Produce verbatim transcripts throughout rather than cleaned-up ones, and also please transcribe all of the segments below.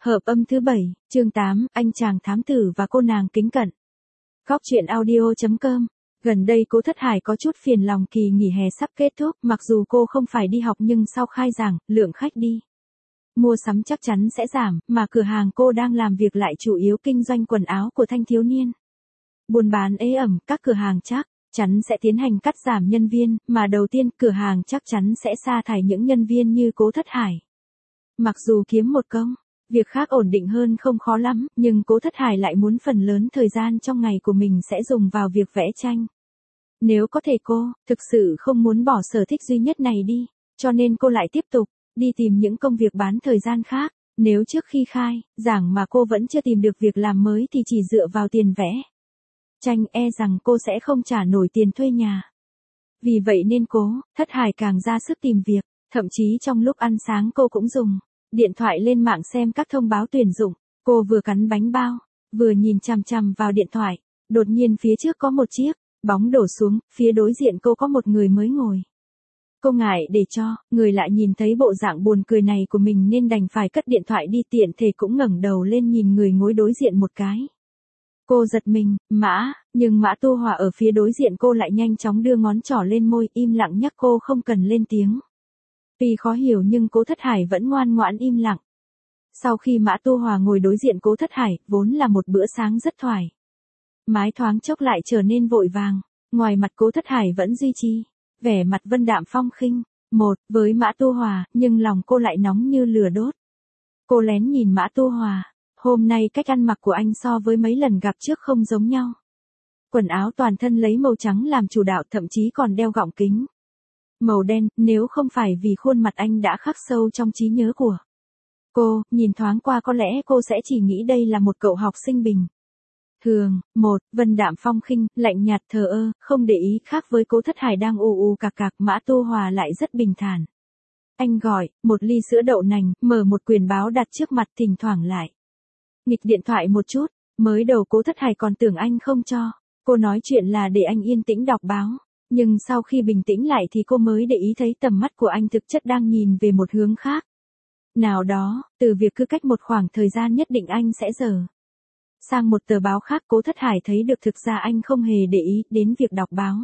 Hợp âm thứ bảy, chương tám, anh chàng thám tử và cô nàng kính cận. Góc truyện audio chấm com. Gần đây Cố Thất Hải có chút phiền lòng, kỳ nghỉ hè sắp kết thúc, mặc dù cô không phải đi học nhưng sau khai giảng, lượng khách đi mua sắm chắc chắn sẽ giảm, mà cửa hàng cô đang làm việc lại chủ yếu kinh doanh quần áo của thanh thiếu niên. Buôn bán ế ẩm, các cửa hàng chắc chắn sẽ tiến hành cắt giảm nhân viên, mà đầu tiên cửa hàng chắc chắn sẽ sa thải những nhân viên như Cố Thất Hải. Mặc dù kiếm một công việc khác ổn định hơn không khó lắm, nhưng Cố Thất Hải lại muốn phần lớn thời gian trong ngày của mình sẽ dùng vào việc vẽ tranh. Nếu có thể cô, thực sự không muốn bỏ sở thích duy nhất này đi, cho nên cô lại tiếp tục đi tìm những công việc bán thời gian khác. Nếu trước khi khai giảng mà cô vẫn chưa tìm được việc làm mới thì chỉ dựa vào tiền vẽ tranh e rằng cô sẽ không trả nổi tiền thuê nhà. Vì vậy nên Cố Thất Hải càng ra sức tìm việc, thậm chí trong lúc ăn sáng cô cũng dùng điện thoại lên mạng xem các thông báo tuyển dụng. Cô vừa cắn bánh bao, vừa nhìn chằm chằm vào điện thoại, đột nhiên phía trước có một chiếc bóng đổ xuống, phía đối diện cô có một người mới ngồi. Cô ngại để cho người lại nhìn thấy bộ dạng buồn cười này của mình nên đành phải cất điện thoại đi, tiện thể cũng ngẩng đầu lên nhìn người ngồi đối diện một cái. Cô giật mình, Mã, nhưng Mã Tu Hòa ở phía đối diện cô lại nhanh chóng đưa ngón trỏ lên môi, im lặng nhắc cô không cần lên tiếng. Tuy khó hiểu nhưng Cố Thất Hải vẫn ngoan ngoãn im lặng. Sau khi Mã Tu Hòa ngồi đối diện Cố Thất Hải, vốn là một bữa sáng rất thoải mái thoáng chốc lại trở nên vội vàng. Ngoài mặt Cố Thất Hải vẫn duy trì vẻ mặt vân đạm phong khinh một với Mã Tu Hòa, nhưng lòng cô lại nóng như lửa đốt. Cô lén nhìn Mã Tu Hòa, hôm nay cách ăn mặc của anh so với mấy lần gặp trước không giống nhau. Quần áo toàn thân lấy màu trắng làm chủ đạo, thậm chí còn đeo gọng kính màu đen, nếu không phải vì khuôn mặt anh đã khắc sâu trong trí nhớ của cô, nhìn thoáng qua có lẽ cô sẽ chỉ nghĩ đây là một cậu học sinh bình thường. Một, vân đạm phong khinh, lạnh nhạt thờ ơ, không để ý, khác với Cố Thất Hải đang ù ù cạc cạc, Mã Tu Hòa lại rất bình thản. Anh gọi một ly sữa đậu nành, mở một quyển báo đặt trước mặt, thỉnh thoảng lại nghịch điện thoại một chút. Mới đầu Cố Thất Hải còn tưởng anh không cho cô nói chuyện là để anh yên tĩnh đọc báo. Nhưng sau khi bình tĩnh lại thì cô mới để ý thấy tầm mắt của anh thực chất đang nhìn về một hướng khác nào đó, từ việc cứ cách một khoảng thời gian nhất định anh sẽ dở sang một tờ báo khác. Cố Thất Hải thấy được thực ra anh không hề để ý đến việc đọc báo.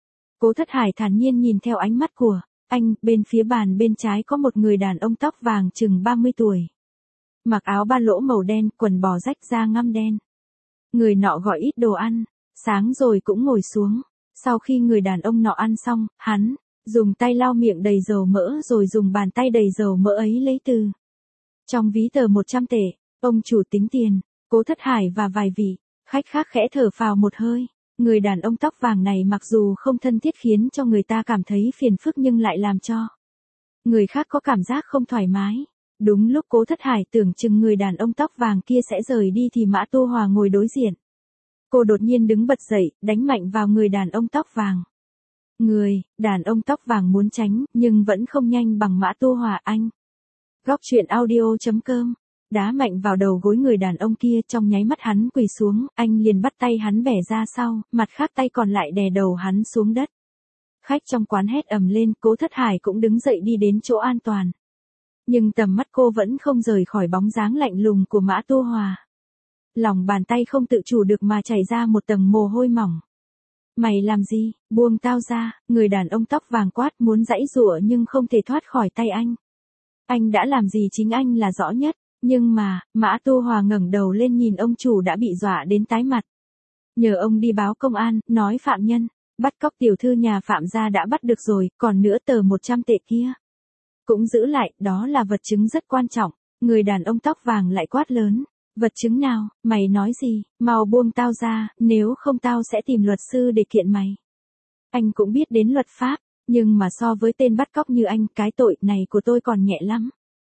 Cố Thất Hải thản nhiên nhìn theo ánh mắt của anh, bên phía bàn bên trái có một người đàn ông tóc vàng chừng ba mươi tuổi. Mặc áo ba lỗ màu đen, quần bò rách, da ngăm đen. Người nọ gọi ít đồ ăn sáng rồi cũng ngồi xuống. Sau khi người đàn ông nọ ăn xong, hắn dùng tay lau miệng đầy dầu mỡ rồi dùng bàn tay đầy dầu mỡ ấy lấy từ trong ví tờ một trăm tệ. Ông chủ tính tiền. Cố Thất Hải và vài vị khách khác khẽ thở phào một hơi. Người đàn ông tóc vàng này mặc dù không thân thiết khiến cho người ta cảm thấy phiền phức nhưng lại làm cho người khác có cảm giác không thoải mái. Đúng lúc Cố Thất Hải tưởng chừng người đàn ông tóc vàng kia sẽ rời đi thì Mã Tu Hòa ngồi đối diện. Cô đột nhiên đứng bật dậy, đánh mạnh vào người đàn ông tóc vàng. Người đàn ông tóc vàng muốn tránh, nhưng vẫn không nhanh bằng Mã Tu Hòa. Anh. Góc truyện audio chấm com. Đá mạnh vào đầu gối người đàn ông kia, trong nháy mắt hắn quỳ xuống, anh liền bắt tay hắn bẻ ra sau, mặt khác tay còn lại đè đầu hắn xuống đất. Khách trong quán hét ầm lên, Cố Thất Hải cũng đứng dậy đi đến chỗ an toàn. Nhưng tầm mắt cô vẫn không rời khỏi bóng dáng lạnh lùng của Mã Tu Hòa. Lòng bàn tay không tự chủ được mà chảy ra một tầng mồ hôi mỏng. Mày làm gì, buông tao ra, người đàn ông tóc vàng quát, muốn giãy giụa nhưng không thể thoát khỏi tay anh. Anh đã làm gì chính anh là rõ nhất, nhưng mà, Mã Tu Hòa ngẩng đầu lên nhìn ông chủ đã bị dọa đến tái mặt. Nhờ ông đi báo công an, nói phạm nhân bắt cóc tiểu thư nhà Phạm gia đã bắt được rồi, còn nữa tờ một trăm tệ kia cũng giữ lại, đó là vật chứng rất quan trọng. Người đàn ông tóc vàng lại quát lớn. Vật chứng nào, mày nói gì, mau buông tao ra, nếu không tao sẽ tìm luật sư để kiện mày. Anh cũng biết đến luật pháp, nhưng mà so với tên bắt cóc như anh, cái tội này của tôi còn nhẹ lắm.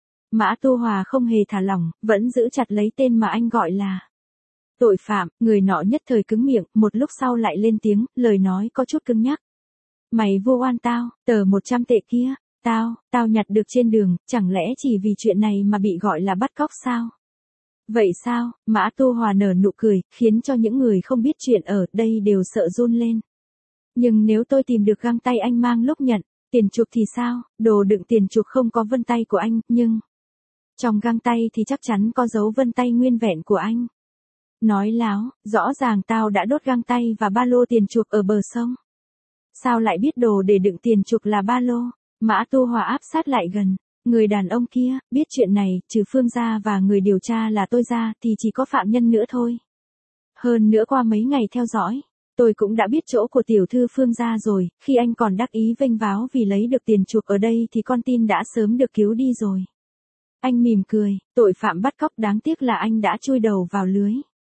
Mã Tu Hòa không hề thả lỏng, vẫn giữ chặt lấy tên mà anh gọi là tội phạm. Người nọ nhất thời cứng miệng, một lúc sau lại lên tiếng, lời nói có chút cứng nhắc. Mày vu oan tao, tờ một trăm tệ kia, tao, tao nhặt được trên đường, chẳng lẽ chỉ vì chuyện này mà bị gọi là bắt cóc sao? Vậy sao? Mã Tu Hòa nở nụ cười, khiến cho những người không biết chuyện ở đây đều sợ run lên. Nhưng nếu tôi tìm được găng tay anh mang lúc nhận tiền chuộc thì sao? Đồ đựng tiền chuộc không có vân tay của anh, nhưng Trong găng tay thì chắc chắn có dấu vân tay nguyên vẹn của anh. Nói láo, rõ ràng tao đã đốt găng tay và ba lô tiền chuộc ở bờ sông. Sao lại biết đồ để đựng tiền chuộc là ba lô? Mã Tu Hòa áp sát lại gần. Người đàn ông kia, biết chuyện này, trừ Phương gia và người điều tra là tôi ra, thì chỉ có phạm nhân nữa thôi. Hơn nữa qua mấy ngày theo dõi, tôi cũng đã biết chỗ của tiểu thư Phương gia rồi, khi anh còn đắc ý vênh váo vì lấy được tiền chuộc ở đây thì con tin đã sớm được cứu đi rồi. Anh mỉm cười, tội phạm bắt cóc đáng tiếc là anh đã chui đầu vào lưới.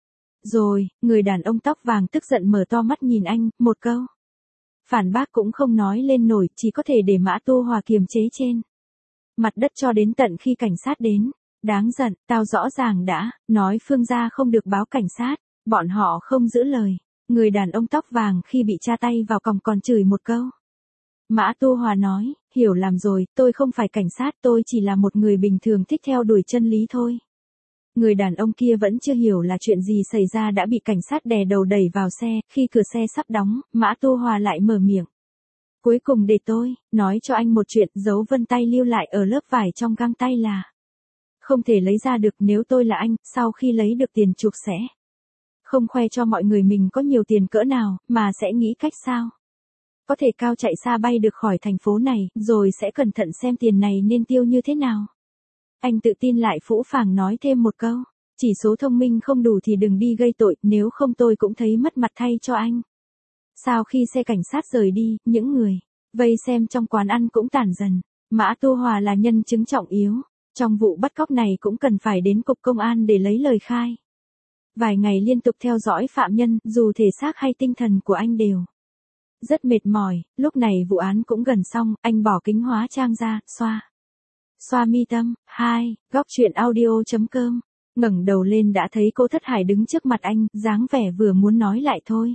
Rồi, người đàn ông tóc vàng tức giận mở to mắt nhìn anh, một câu. Phản bác cũng không nói lên nổi, chỉ có thể để Mã Tu Hòa kiềm chế trên mặt đất cho đến tận khi cảnh sát đến. Đáng giận, tao rõ ràng đã nói Phương gia không được báo cảnh sát, bọn họ không giữ lời. Người đàn ông tóc vàng khi bị tra tay vào còng còn chửi một câu. Mã Tu Hòa nói, hiểu lầm rồi, tôi không phải cảnh sát, tôi chỉ là một người bình thường thích theo đuổi chân lý thôi. Người đàn ông kia vẫn chưa hiểu là chuyện gì xảy ra đã bị cảnh sát đè đầu đẩy vào xe, khi cửa xe sắp đóng, Mã Tu Hòa lại mở miệng. Cuối cùng để tôi nói cho anh một chuyện, dấu vân tay lưu lại ở lớp vải trong găng tay là không thể lấy ra được. Nếu tôi là anh, sau khi lấy được tiền chuộc sẽ không khoe cho mọi người mình có nhiều tiền cỡ nào, mà sẽ nghĩ cách sao có thể cao chạy xa bay được khỏi thành phố này, rồi sẽ cẩn thận xem tiền này nên tiêu như thế nào. Anh tự tin lại phũ phàng nói thêm một câu, chỉ số thông minh không đủ thì đừng đi gây tội, nếu không tôi cũng thấy mất mặt thay cho anh. Sau khi xe cảnh sát rời đi, những người vây xem trong quán ăn cũng tản dần. Mã Tu Hòa là nhân chứng trọng yếu, trong vụ bắt cóc này cũng cần phải đến cục công an để lấy lời khai. Vài ngày liên tục theo dõi phạm nhân, dù thể xác hay tinh thần của anh đều rất mệt mỏi. Lúc này vụ án cũng gần xong, anh bỏ kính hóa trang ra, xoa xoa mi tâm. Hai, góc truyện audio chấm com. Ngẩng đầu lên đã thấy cô Thất Hải đứng trước mặt anh, dáng vẻ vừa muốn nói lại thôi.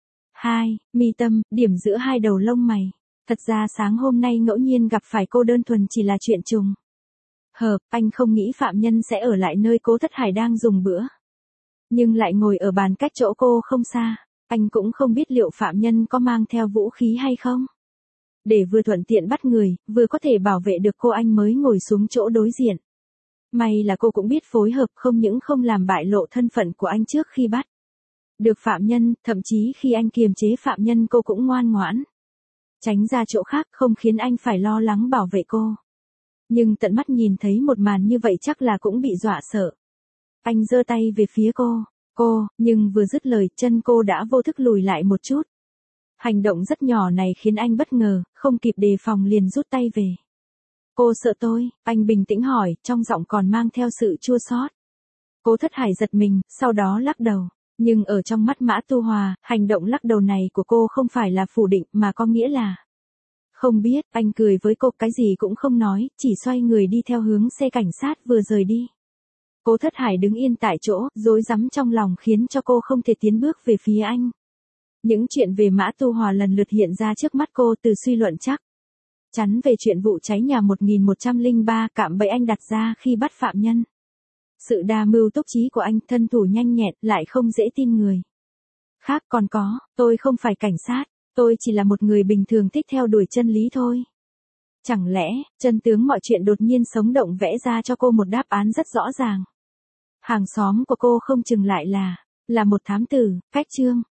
Hai, mi tâm, điểm giữa hai đầu lông mày. Thật ra sáng hôm nay ngẫu nhiên gặp phải cô đơn thuần chỉ là chuyện trùng hợp, anh không nghĩ phạm nhân sẽ ở lại nơi cô Thất Hải đang dùng bữa. Nhưng lại ngồi ở bàn cách chỗ cô không xa. Anh cũng không biết liệu phạm nhân có mang theo vũ khí hay không. Để vừa thuận tiện bắt người, vừa có thể bảo vệ được cô, anh mới ngồi xuống chỗ đối diện. May là cô cũng biết phối hợp, không những không làm bại lộ thân phận của anh trước khi bắt được phạm nhân, thậm chí khi anh kiềm chế phạm nhân cô cũng ngoan ngoãn tránh ra chỗ khác, không khiến anh phải lo lắng bảo vệ cô. Nhưng tận mắt nhìn thấy một màn như vậy chắc là cũng bị dọa sợ. Anh giơ tay về phía cô, cô, nhưng vừa dứt lời, chân cô đã vô thức lùi lại một chút. Hành động rất nhỏ này khiến anh bất ngờ, không kịp đề phòng liền rút tay về. Cô sợ tôi, anh bình tĩnh hỏi, trong giọng còn mang theo sự chua xót. Cô Thất Hải giật mình, sau đó lắc đầu. Nhưng ở trong mắt Mã Tu Hòa, hành động lắc đầu này của cô không phải là phủ định mà có nghĩa là không biết. Anh cười với cô, cái gì cũng không nói, chỉ xoay người đi theo hướng xe cảnh sát vừa rời đi. Cô Thất Hải đứng yên tại chỗ, rối rắm trong lòng khiến cho cô không thể tiến bước về phía anh. Những chuyện về Mã Tu Hòa lần lượt hiện ra trước mắt cô, từ suy luận chắc chắn về chuyện vụ cháy nhà một nghìn một trăm lẻ ba, cạm bẫy anh đặt ra khi bắt phạm nhân. Sự đa mưu túc trí của anh, thân thủ nhanh nhẹn, lại không dễ tin người khác. Còn có, tôi không phải cảnh sát, tôi chỉ là một người bình thường thích theo đuổi chân lý thôi. Chẳng lẽ, chân tướng mọi chuyện đột nhiên sống động vẽ ra cho cô một đáp án rất rõ ràng. Hàng xóm của cô không chừng lại là, là một thám tử. Cách chương